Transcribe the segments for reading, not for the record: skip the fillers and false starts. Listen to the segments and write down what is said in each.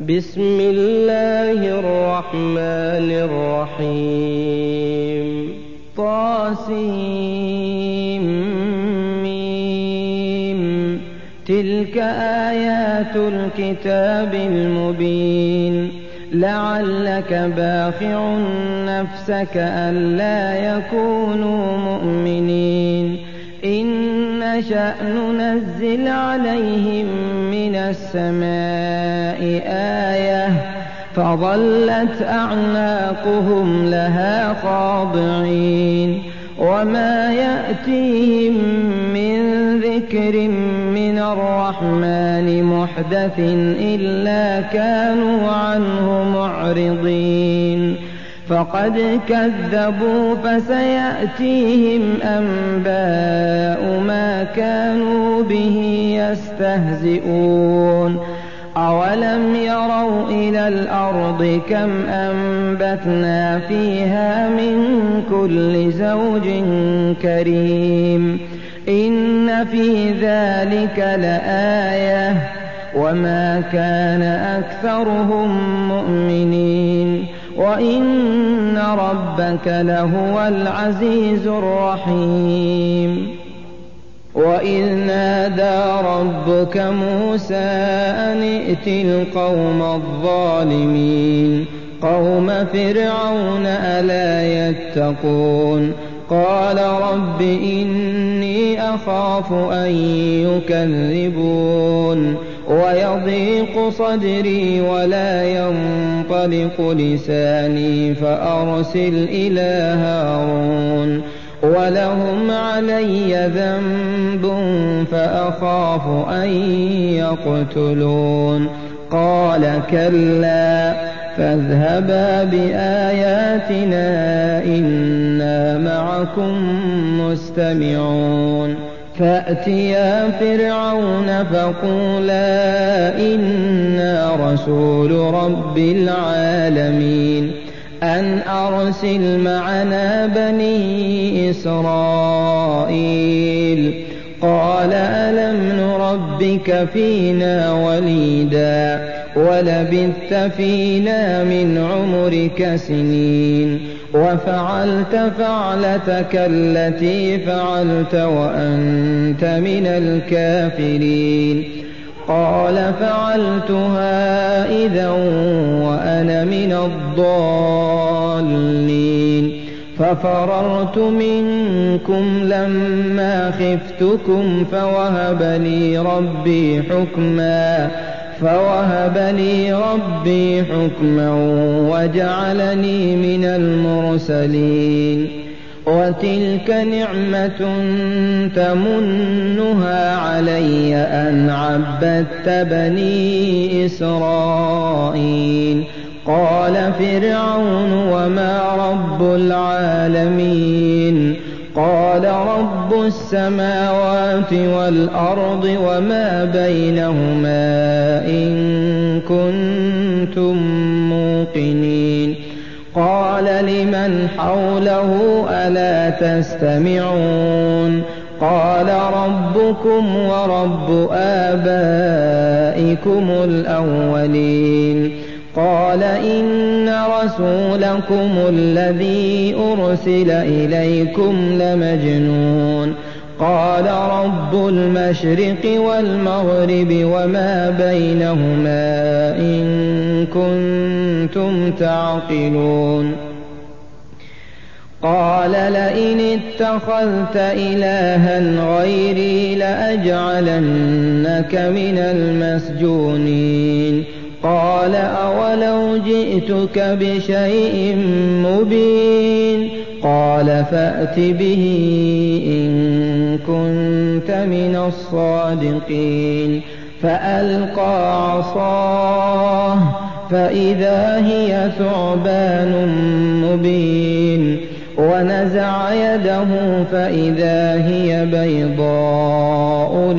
بسم الله الرحمن الرحيم طاسيم تلك آيات الكتاب المبين لعلك باخع نفسك ألا يكونوا مؤمنين إن نشأ ننزل عليهم من السماء آية فظلت أعناقهم لها خاضعين وما يأتيهم من ذكر من الرحمن محدث إلا كانوا عنه معرضين فقد كذبوا فسيأتيهم أنباء ما كانوا به يستهزئون أولم يروا إلى الأرض كم أنبتنا فيها من كل زوج كريم إن في ذلك لآية وما كان أكثرهم مؤمنين وإن ربك لهو العزيز الرحيم وإذ نادى ربك موسى أن ائت القوم الظالمين قوم فرعون ألا يتقون قال رب إني أخاف أن يكذبون ويضيق صدري ولا ينطلق لساني فأرسل إلى هارون ولهم علي ذنب فأخاف أن يقتلون قال كلا فاذهبا بآياتنا إنا معكم مستمعون فأتيا فرعون فقولا إنا رسول رب العالمين أن أرسل معنا بني إسرائيل قال ألم نربك فينا وليدا ولبثت فينا من عمرك سنين وفعلت فعلتك التي فعلت وأنت من الكافرين قال فعلتها إذا وأنا من الضالين ففررت منكم لما خفتكم فوهب لي ربي حكما وجعلني من المرسلين وتلك نعمة تمنها علي أن عبدت بني إسرائيل قال فرعون وما رب العالمين قال رب السماوات والأرض وما بينهما إن كنتم موقنين قال لمن حوله ألا تستمعون قال ربكم ورب آبائكم الأولين قال إن رسولكم الذي أرسل إليكم لمجنون قال رب المشرق والمغرب وما بينهما إن كنتم تعقلون قال لئن اتخذت إلها غيري لأجعلنك من المسجونين قال أولو جئتك بشيء مبين قال فأت به إن كنت من الصادقين فألقى عصاه فإذا هي ثعبان مبين ونزع يده فإذا هي بيضاء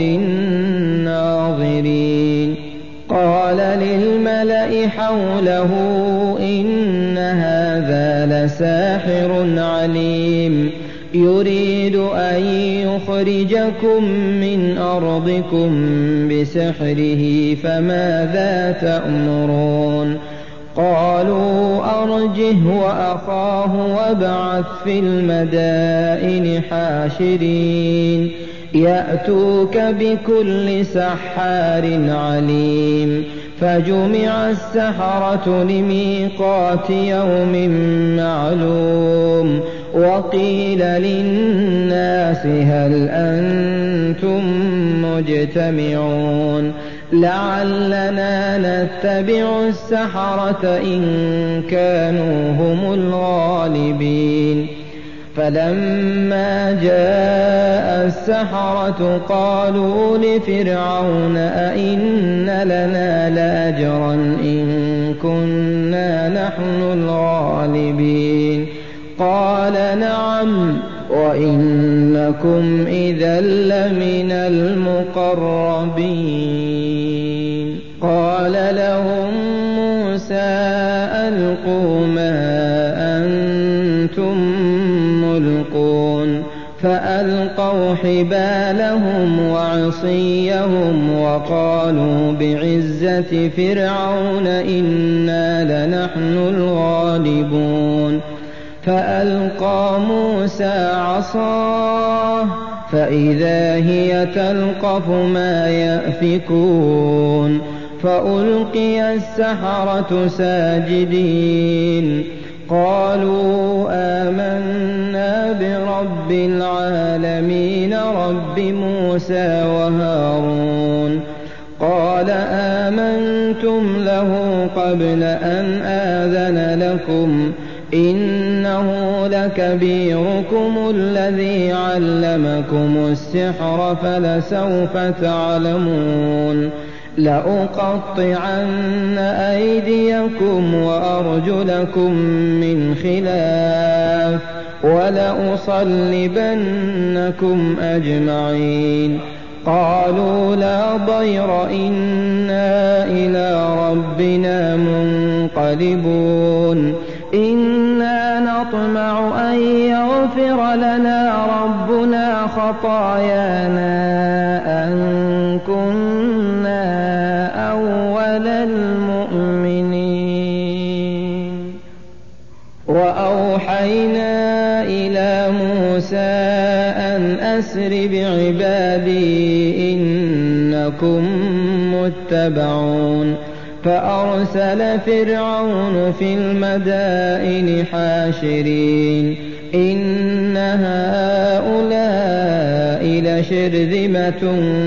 للناظرين قال للملأ حوله إن هذا لساحر عليم يريد أن يخرجكم من أرضكم بسحره فماذا تأمرون قالوا أرجه وأخاه وابعث في المدائن حاشرين يأتوك بكل سحار عليم فجمع السحرة لميقات يوم معلوم وقيل للناس هل أنتم مجتمعون لعلنا نتبع السحرة إن كانوا هم الغالبين فلما جاء السحرة قالوا لفرعون أئن لنا لأجرا إن كنا نحن الغالبين قال نعم وإنكم إذا لمن المقربين قال لهم موسى ألقوا ما أنتم ملقون فألقوا حبالهم وعصيهم وقالوا بعزة فرعون إنا لنحن الغالبون فألقى موسى عصاه فإذا هي تلقف ما يأفكون فألقي السحرة ساجدين قالوا آمنا برب العالمين رب موسى وهارون قال آمنتم له قبل أن آذن لكم إنه لكبيركم الذي علمكم السحر فلسوف تعلمون لأقطعن أيديكم وأرجلكم من خلاف ولأصلبنكم أجمعين قالوا لا ضير إنا إلى ربنا منقلبون إنا نطمع أن يغفر لنا ربنا خطايانا أن كنا أول المؤمنين وأوحينا إلى موسى أن أسر بعبادي إنكم متبعون فأرسل فرعون في المدائن حاشرين إن هؤلاء لشرذمة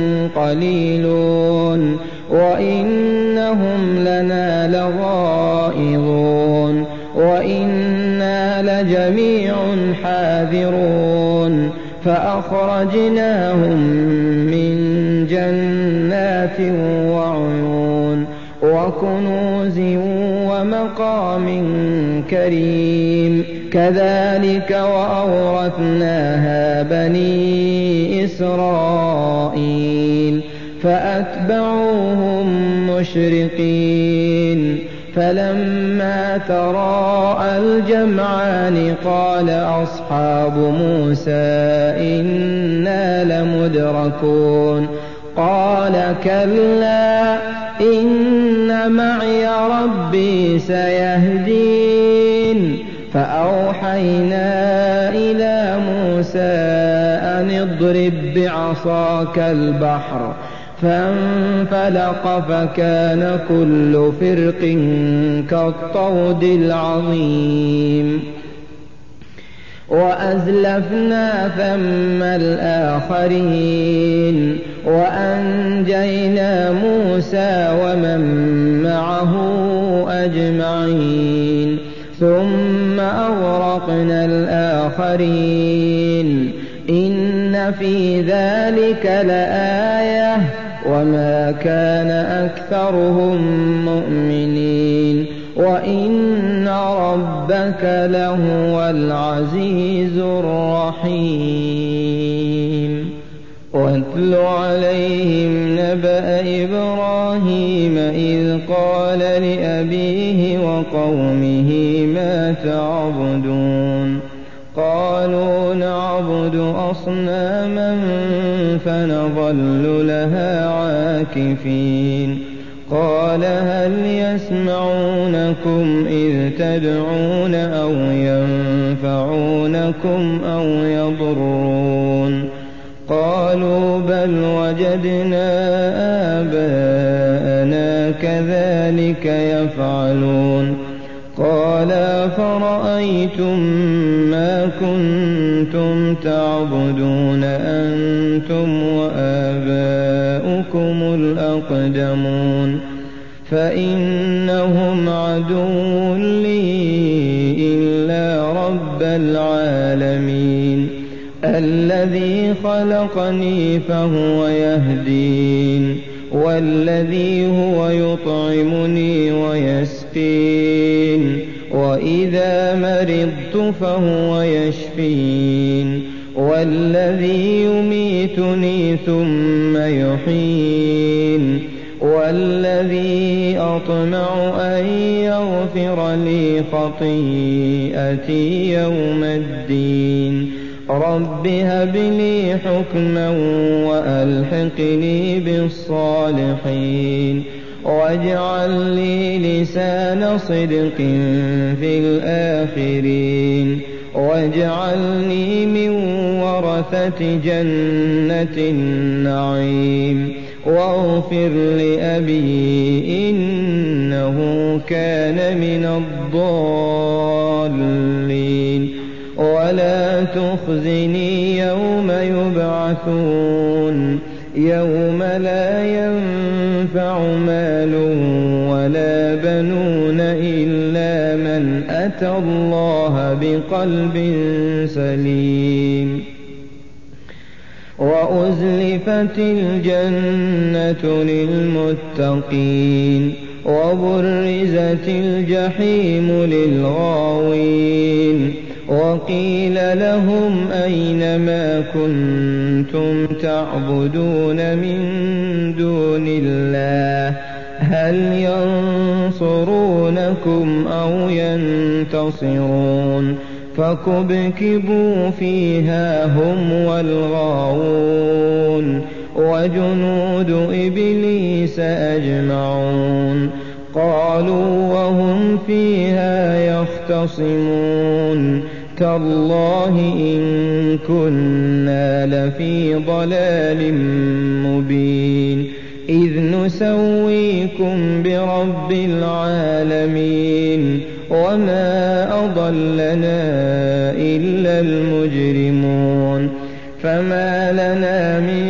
قليلون وإنهم لنا لغائظون وإنا لجميع حاذرون فأخرجناهم من جنات وعيون وكنوز ومقام كريم كذلك وأورثناها بني إسرائيل فأتبعوهم مشرقين فلما تراءى الجمعان قال أصحاب موسى إنا لمدركون قال كلا إن معي ربي سيهدين فأوحينا إلى موسى أن اضرب بعصاك البحر فانفلق فكان كل فرق كالطود العظيم وأزلفنا ثم الآخرين وأنجينا موسى ومن معه أجمعين ثم أغرقنا الآخرين إن في ذلك لآية وما كان أكثرهم مؤمنين وإن ربك لهو العزيز الرحيم واتل عليهم نبأ إبراهيم إذ قال لأبيه وقومه ما تعبدون قالوا نعبد أصناما فنظل لها عاكفين قال هل يسمعونكم إذ تدعون أو ينفعونكم أو يضرون قالوا بل وجدنا آباءنا كذلك يفعلون قال فرأيتم ما كنتم تعبدون أنتم وآباؤكم الأقدمون فإنهم عدو لي إلا رب العالمين الذي خلقني فهو يهدين والذي هو يطعمني ويسقين وإذا مرضت فهو يشفين والذي يميتني ثم يحيين والذي أطمع أن يغفر لي خطيئتي يوم الدين رب هب لي حكما وألحقني بالصالحين واجعل لي لسان صدق في الآخرين واجعلني من ورثة جنة النعيم واغفر لأبي إنه كان من الضالين ولا تخزني يوم يبعثون يوم لا ينفع مال ولا بنون إلا من أتى الله بقلب سليم وأزلفت الجنة للمتقين وبرزت الجحيم للغاوين وقيل لهم أين ما كنتم تعبدون من دون الله هل ينصرونكم أو ينتصرون فكبكبوا فيها هم والغاوون وجنود إبليس أجمعون قالوا وهم فيها يختصمون تالله إن كنا لفي ضلال مبين إذ نسويكم برب العالمين وما أضلنا إلا المجرمون فما لنا من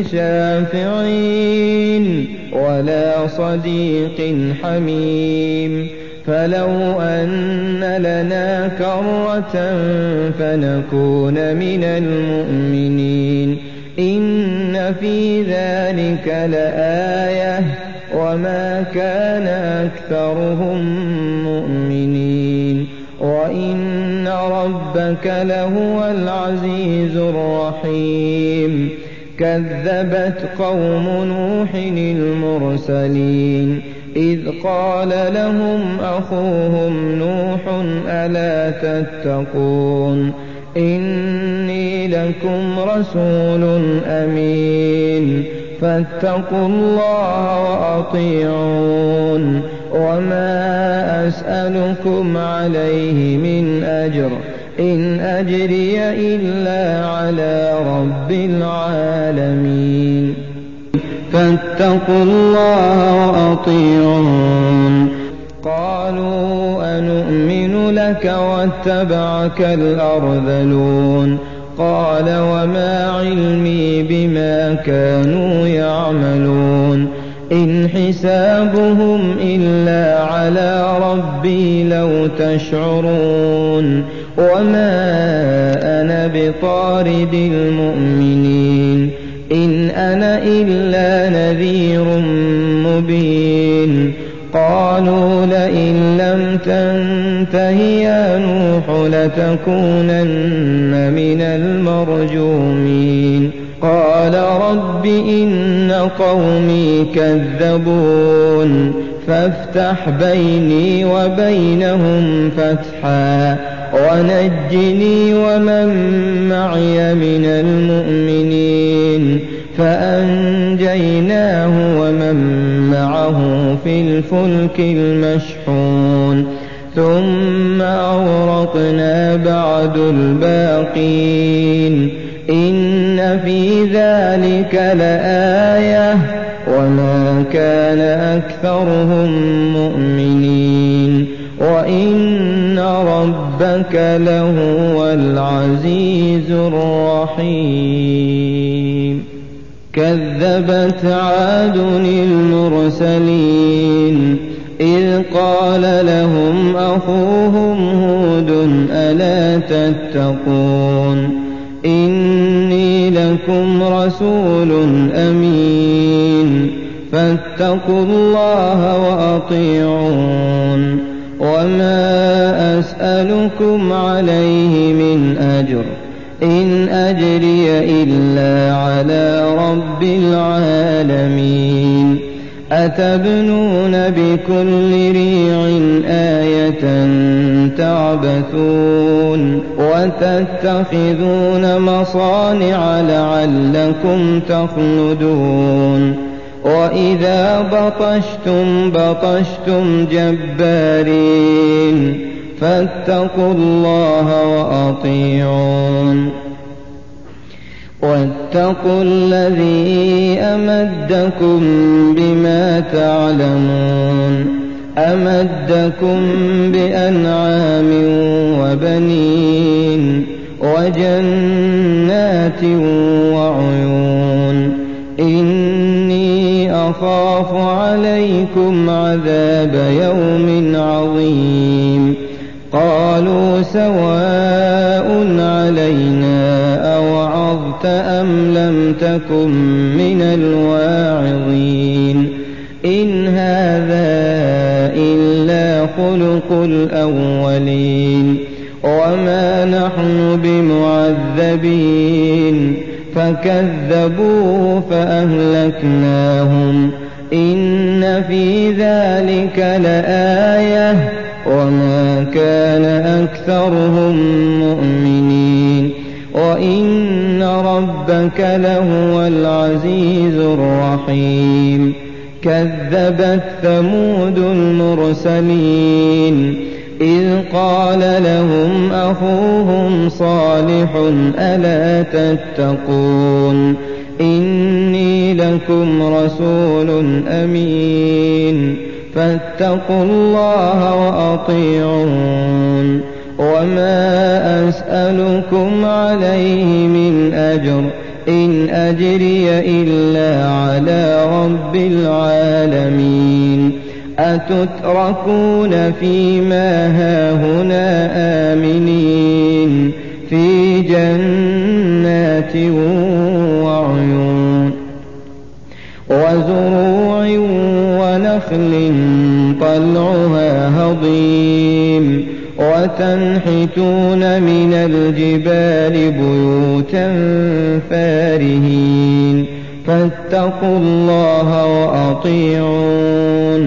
شافعين ولا صديق حميم فلو أن لنا كرة فنكون من المؤمنين إن في ذلك لآية وما كان أكثرهم مؤمنين وإن ربك لهو العزيز الرحيم كذبت قوم نوح المرسلين إذ قال لهم أخوهم نوح ألا تتقون إني لكم رسول أمين فاتقوا الله وأطيعون وما أسألكم عليه من أجر إن أجري إلا على رب العالمين فاتقوا الله وأطيعون قالوا أنؤمن لك واتبعك الأرذلون قال وما علمي بما كانوا يعملون إن حسابهم إلا على ربي لو تشعرون وما أنا بطارد المؤمنين إن أنا إلا نذير مبين قالوا لئن لم تنته يا نوح لتكونن من المرجومين قال رب إن قومي كذبون فافتح بيني وبينهم فتحا ونجني ومن معي من المؤمنين فأنجيناه ومن معه في الفلك المشحون ثم أغرقنا بعد الباقين إن في ذلك لآية وما كان أكثرهم مؤمنين وإن ربك لهو العزيز الرحيم كذبت عاد المرسلين إذ قال لهم أخوهم هود ألا تتقون إني لكم رسول أمين فاتقوا الله وأطيعون وما أسألكم عليه من أجر إن أجري إلا على رب العالمين أتبنون بكل ريع آية تعبثون وتتخذون مصانع لعلكم تخلدون وإذا بطشتم جبارين فاتقوا الله وأطيعون واتقوا الذي أمدكم بما تعلمون أمدكم بأنعام وبنين وجنات وعيون إني أخاف عليكم عذاب يوم عظيم قالوا سواء علينا أوعظت أم لم تكن من الواعظين إن هذا إلا خلق الأولين وما نحن بمعذبين فكذبوه فأهلكناهم إن في ذلك لآية وما كان أكثرهم مؤمنين وإن ربك لهو العزيز الرحيم كذبت ثمود المرسلين إذ قال لهم أخوهم صالح ألا تتقون إني لكم رسول أمين فاتقوا الله وأطيعون وما أسألكم عليه من أجر إن أجري إلا على رب العالمين أتتركون فيما هاهنا آمنين في جنات وعيون وزروع ونخل طلعها هضيم وتنحتون من الجبال بيوتا فارهين فاتقوا الله وأطيعون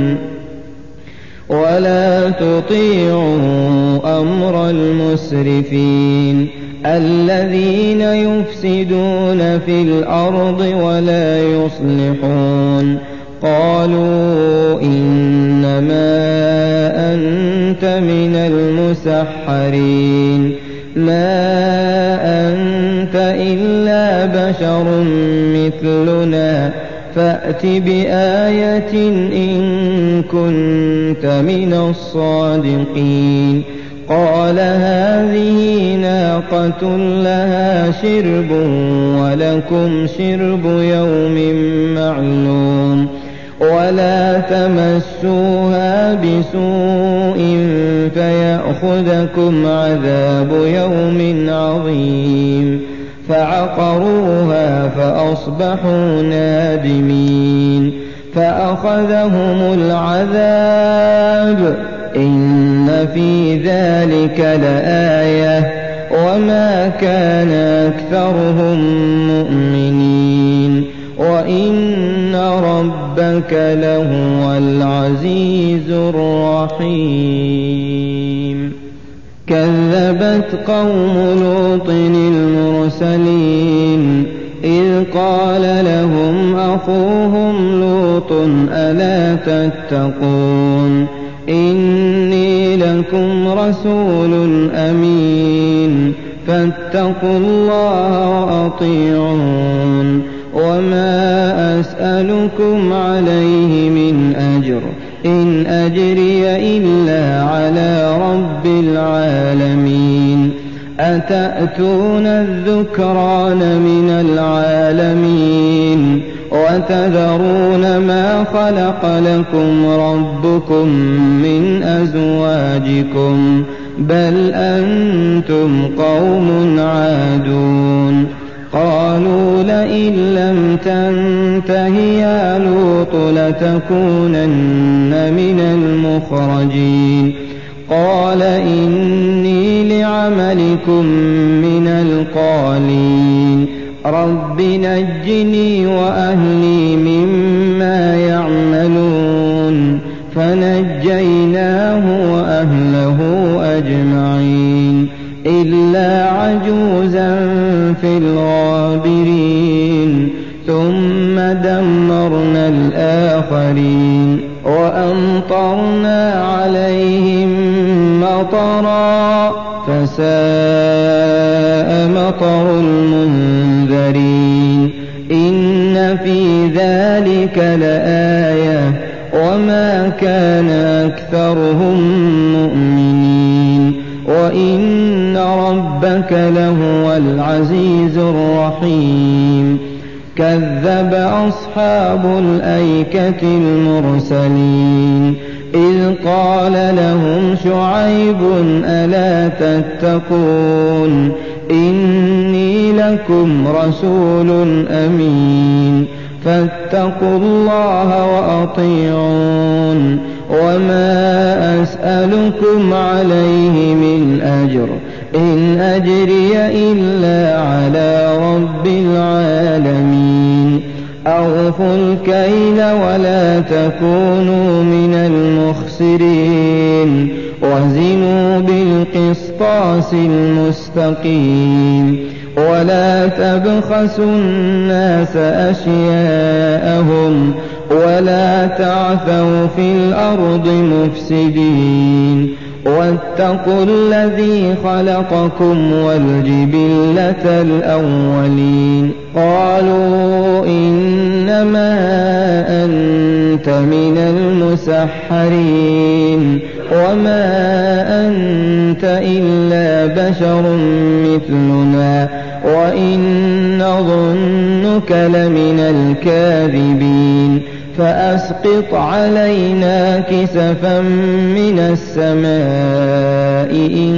ولا تطيعوا أمر المسرفين الذين يفسدون في الأرض ولا يصلحون قالوا إنما أنت من المسحرين ما أنت إلا بشر مثلنا فأت بآية إن كنت من الصادقين قال هذه ناقة لها شرب ولكم شرب يوم معلوم ولا تمسوها بسوء فيأخذكم عذاب يوم عظيم فعقروها فأصبحوا نادمين فأخذهم العذاب إن في ذلك لآية وما كان أكثرهم مؤمنين وإن ربك لهو العزيز الرحيم كذبت كذبت قوم لوط المرسلين إذ قال لهم أخوهم لوط ألا تتقون إني لكم رسول أمين فاتقوا الله وأطيعون وما أسألكم عليه من أجر إن أجري إلا على رب العالمين أتأتون الذكران من العالمين وتذرون ما خلق لكم ربكم من أزواجكم بل أنتم قوم عادون قالوا لئن لم تنته يا لوط لتكونن من المخرجين قال إني لعملكم من القالين رب نجني وأهلي مما يعملون فنجيناه وأهله أجمعين إلا عجوزا في الغابرين ثم دمرنا الآخرين وأمطرنا عليهم مطرا فساء مطر المنذرين إن في ذلك لآية وما كان أكثرهم مؤمنين وإن ربك لهو العزيز الرحيم كذب أصحاب الأيكة المرسلين إذ قال لهم شعيب ألا تتقون إني لكم رسول أمين فاتقوا الله وأطيعون وما أسألكم عليه من أجر إن أجري إلا على رب العالمين أوفوا الكيل ولا تكونوا من المخسرين وزنوا بالقسطاس المستقيم ولا تبخسوا الناس أشياءهم ولا تعثوا في الأرض مفسدين واتقوا الذي خلقكم والجبلة الأولين قالوا إنما أنت من المسحرين وما أنت إلا بشر مثلنا وإن نظنك لمن الكاذبين فأسقط علينا كسفا من السماء إن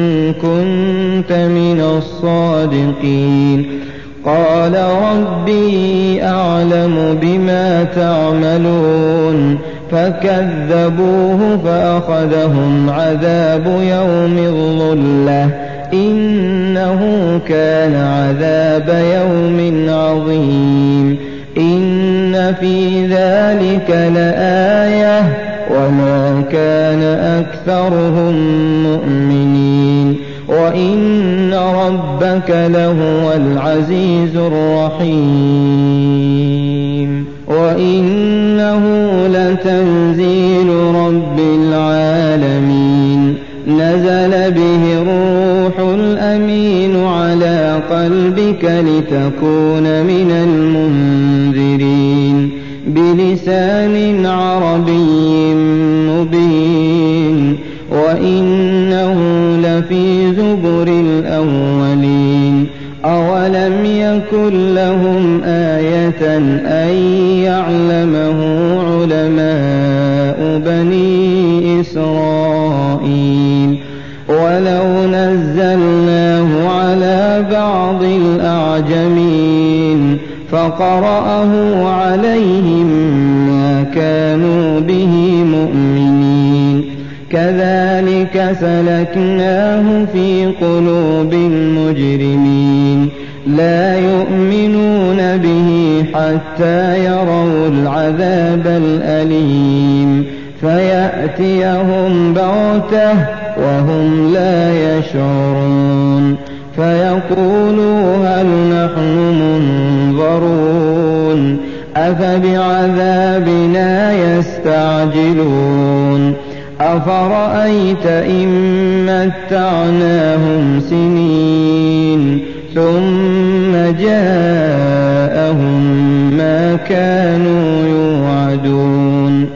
كنت من الصادقين قال ربي أعلم بما تعملون فكذبوه فأخذهم عذاب يوم الظلة إنه كان عذاب يوم عظيم إن في ذلك لآية وما كان أكثرهم مؤمنين وإن ربك لهو العزيز الرحيم وإنه لتنزيل رب العالمين نزل به الروح الأمين على قلبك لتكون من المنذرين بلسان عربي مبين وإنه لفي زبر الأولين أولم يكن لهم آية أن يعلمه علماء بني إسرائيل ولو نزلناه على بعض الأعجمين فقرأه عليهم ما كانوا به مؤمنين كذلك سلكناه في قلوب المجرمين لا يؤمنون به حتى يروا العذاب الأليم فيأتيهم بغتة وهم لا يشعرون فيقولوا هل نحن منظرون أفبعذابنا يستعجلون أفرأيت إن متعناهم سنين ثم جاءهم ما كانوا يوعدون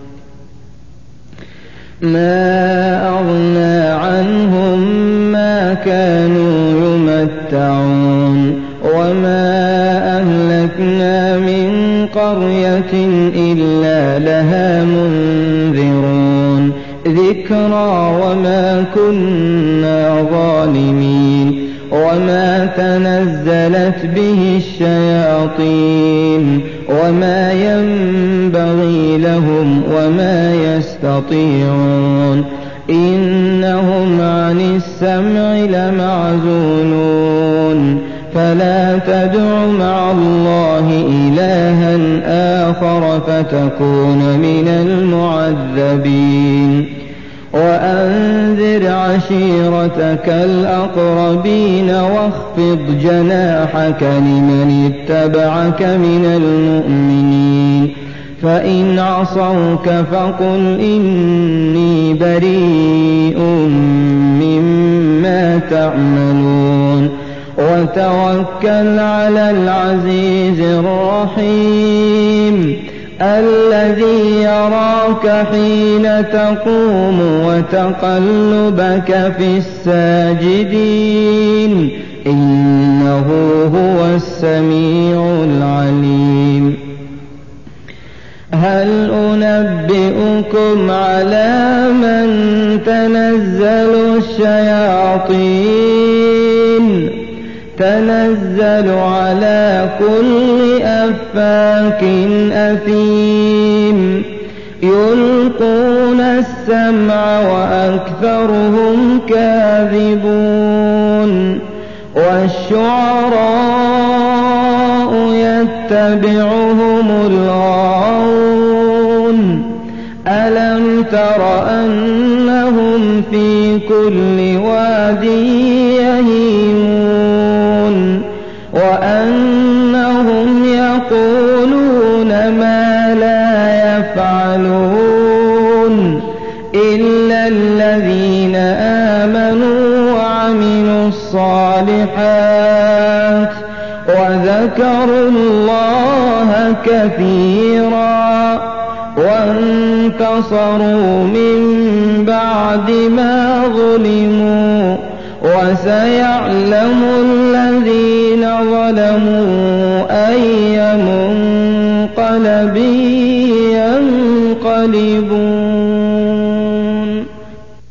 ما أغنى عنهم ما كانوا يمتعون وما أهلكنا من قرية إلا لها منذرون ذكرى وما كنا ظالمين وما تنزلت به الشياطين وما ينبغي لهم وما يستطيعون إنهم عن السمع لمعزولون فلا تدع مع الله إلها آخر فتكون من المعذبين وأنذر عشيرتك الأقربين واخفض جناحك لمن اتبعك من المؤمنين فإن عصوك فقل إني بريء مما تعملون وتوكل على العزيز الرحيم الذي يراك حين تقوم وتقلبك في الساجدين إنه هو السميع العليم هل أنبئكم على من تنزل الشياطين تنزل على كل أفاك أثيم يلقون السمع وأكثرهم كاذبون والشعراء يتبعهم الغاوون ألم تر أنهم في كل واد يهيمون وأنهم يقولون ما لا يفعلون إلا الذين آمنوا وعملوا الصالحات وذكروا الله كثيرا وانتصروا من بعد ما ظلموا وسيعلم الذين ظلموا أي منقلب ينقلبون